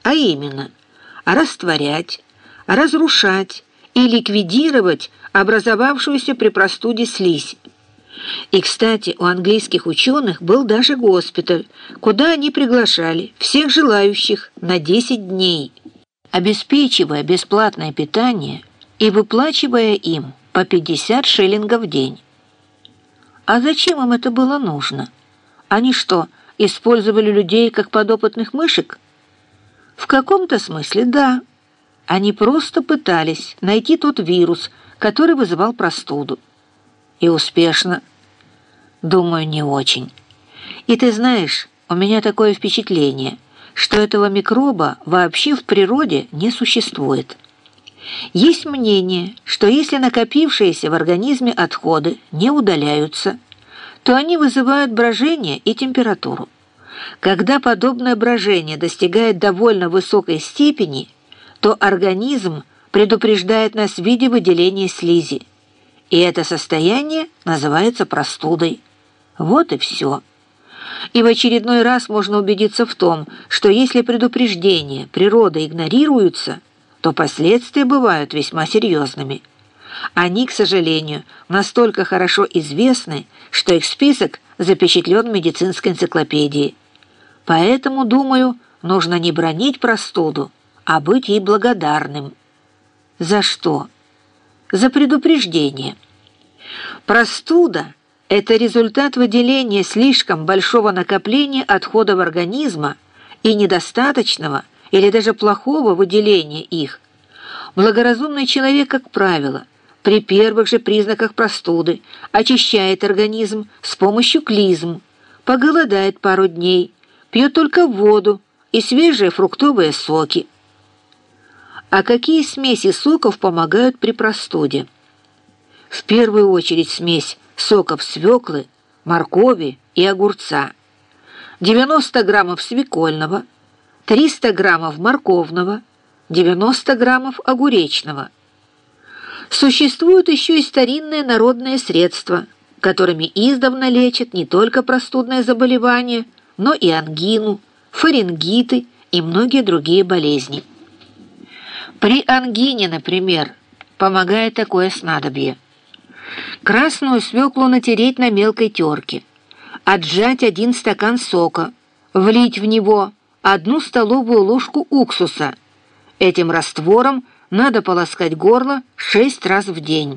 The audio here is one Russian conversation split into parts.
а именно растворять, разрушать и ликвидировать образовавшуюся при простуде слизь. И, кстати, у английских ученых был даже госпиталь, куда они приглашали всех желающих на 10 дней, обеспечивая бесплатное питание и выплачивая им по 50 шиллингов в день. А зачем им это было нужно? Они что, использовали людей как подопытных мышек? В каком-то смысле да. Они просто пытались найти тот вирус, который вызывал простуду. И успешно. Думаю, не очень. И ты знаешь, у меня такое впечатление, что этого микроба вообще в природе не существует. Есть мнение, что если накопившиеся в организме отходы не удаляются, то они вызывают брожение и температуру. Когда подобное брожение достигает довольно высокой степени, то организм предупреждает нас в виде выделения слизи. И это состояние называется простудой. Вот и все. И в очередной раз можно убедиться в том, что если предупреждения природы игнорируются, то последствия бывают весьма серьезными. Они, к сожалению, настолько хорошо известны, что их список запечатлен в медицинской энциклопедии. Поэтому, думаю, нужно не бранить простуду, а быть ей благодарным. За что? За предупреждение. Простуда – это результат выделения слишком большого накопления отходов организма и недостаточного или даже плохого выделения их. Благоразумный человек, как правило, при первых же признаках простуды очищает организм с помощью клизм, поголодает пару дней, пьет только воду и свежие фруктовые соки. А какие смеси соков помогают при простуде? В первую очередь смесь соков свеклы, моркови и огурца. 90 граммов свекольного, 300 граммов морковного, 90 граммов огуречного. Существуют еще и старинные народные средства, которыми издавна лечат не только простудные заболевания, но и ангину, фарингиты и многие другие болезни. При ангине, например, помогает такое снадобье. Красную свеклу натереть на мелкой терке, отжать 1 стакан сока, влить в него 1 столовую ложку уксуса. Этим раствором надо полоскать горло 6 раз в день.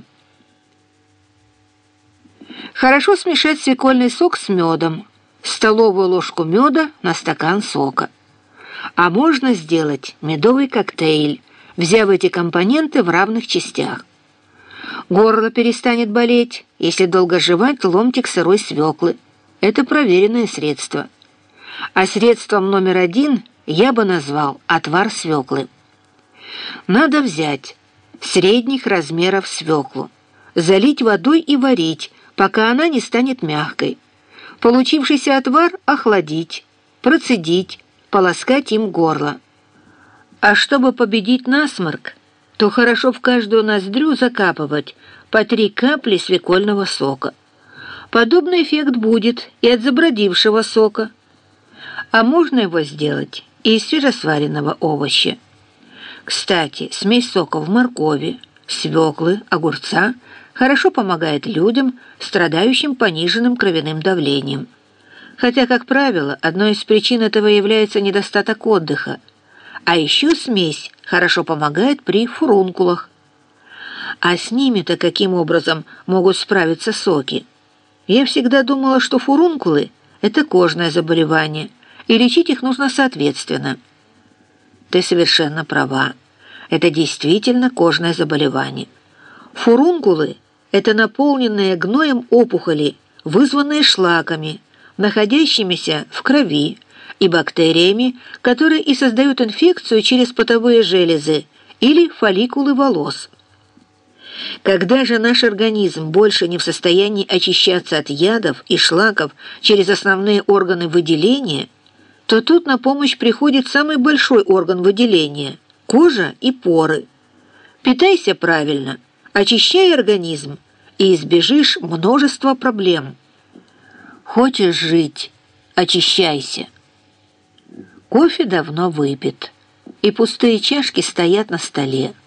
Хорошо смешать свекольный сок с медом, столовую ложку меда на стакан сока. А можно сделать медовый коктейль, взяв эти компоненты в равных частях. Горло перестанет болеть, если долго жевать ломтик сырой свеклы. Это проверенное средство. А средством номер 1 я бы назвал отвар свеклы. Надо взять средних размеров свеклу, залить водой и варить, пока она не станет мягкой. Получившийся отвар охладить, процедить, полоскать им горло. А чтобы победить насморк, то хорошо в каждую ноздрю закапывать по 3 капли свекольного сока. Подобный эффект будет и от забродившего сока. А можно его сделать и из свежесваренного овоща. Кстати, смесь соков моркови, свеклы, огурца хорошо помогает людям, страдающим пониженным кровяным давлением. Хотя, как правило, одной из причин этого является недостаток отдыха. А еще смесь хорошо помогает при фурункулах. А с ними-то каким образом могут справиться соки? Я всегда думала, что фурункулы – это кожное заболевание, и лечить их нужно соответственно. Ты совершенно права. Это действительно кожное заболевание. Фурункулы – это наполненные гноем опухоли, вызванные шлаками, находящимися в крови, и бактериями, которые и создают инфекцию через потовые железы или фолликулы волос. Когда же наш организм больше не в состоянии очищаться от ядов и шлаков через основные органы выделения, то тут на помощь приходит самый большой орган выделения – кожа и поры. Питайся правильно, очищай организм и избежишь множества проблем. Хочешь жить – очищайся. Кофе давно выпит. и пустые чашки стоят на столе.